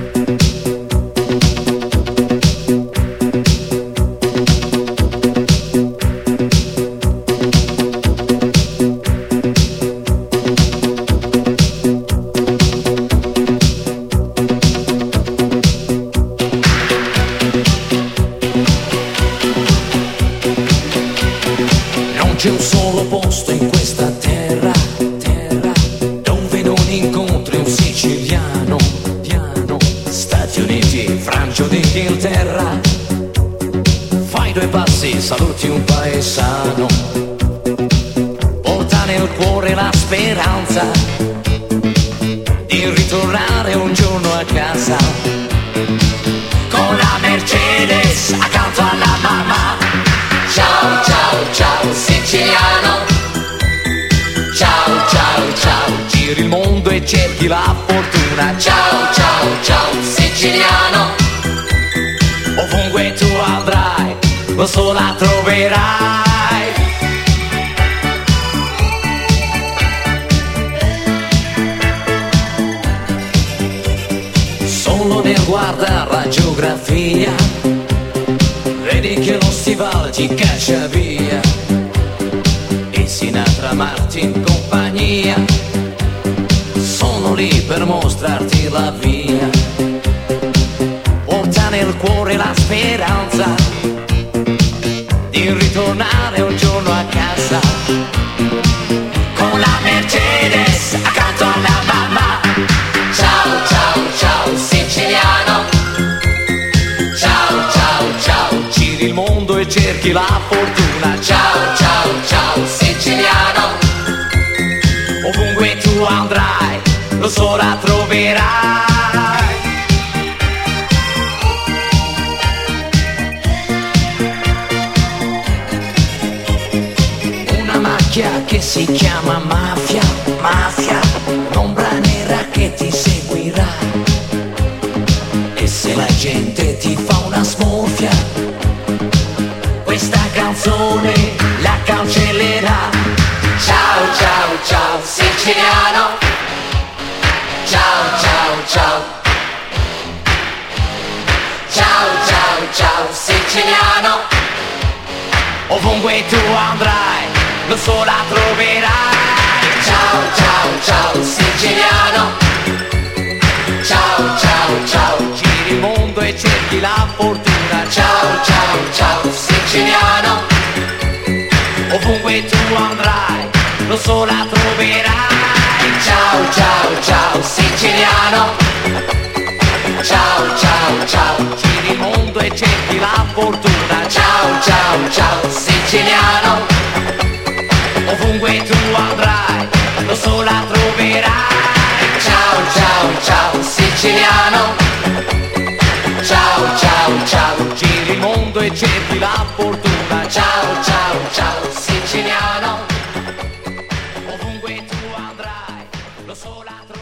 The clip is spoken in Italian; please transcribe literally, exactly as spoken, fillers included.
C'è un solo posto in questa terra, terra, dove non incontri un siciliano, piano. Stati Uniti, Francia o d'Inghilterra, fai due passi, saluti un paesano, porta nel cuore la speranza di ritornare un giorno a casa, con la Mercedes accanto alla mamma. Ciao, ciao, ciao, siciliano. Ciao, ciao, ciao, giri il mondo e cerchi la fortuna. Ciao, ciao, ciao, siciliano. Ovunque tu andrai, lo so la troverai. Solo nel guardare la geografia vedi che lo stivale ti caccia via e Sinatra, Martin, compagnia sono lì per mostrarti la via. Porta nel cuore la speranza di ritornare un giorno a casa, con la Mercedes accanto alla mamma. Ciao, ciao, ciao, siciliano. Ciao, ciao, ciao, giri il mondo e cerchi la fortuna. Ciao, ciao, ciao, siciliano. Ovunque tu andrai, lo so la troverai. Una macchia che si chiama mafia, mafia, un'ombra nera che ti seguirà. E se la gente ti fa una smorfia, questa canzone la cancellerà. Ciao, ciao, ciao, siciliano. Ciao, ciao, ciao. Ciao, ciao, ciao, siciliano. Ovunque tu andrai, lo so la troverai. Ciao, ciao, ciao, siciliano. Ciao, ciao, ciao, giri il mondo e cerchi la fortuna. Ciao, ciao, ciao, siciliano. Ovunque tu andrai, lo so la troverai. Ciao, ciao, ciao, siciliano. Ciao, ciao, ciao, giri il mondo e cerchi la fortuna. Ciao, ciao, ciao, siciliano. Ovunque tu andrai, lo so la troverai. Ciao, ciao, ciao, siciliano. Ciao, ciao, ciao, giri il mondo e cerchi la fortuna. Ciao, ciao, ciao, siciliano. Ovunque tu andrai, lo so la troverai.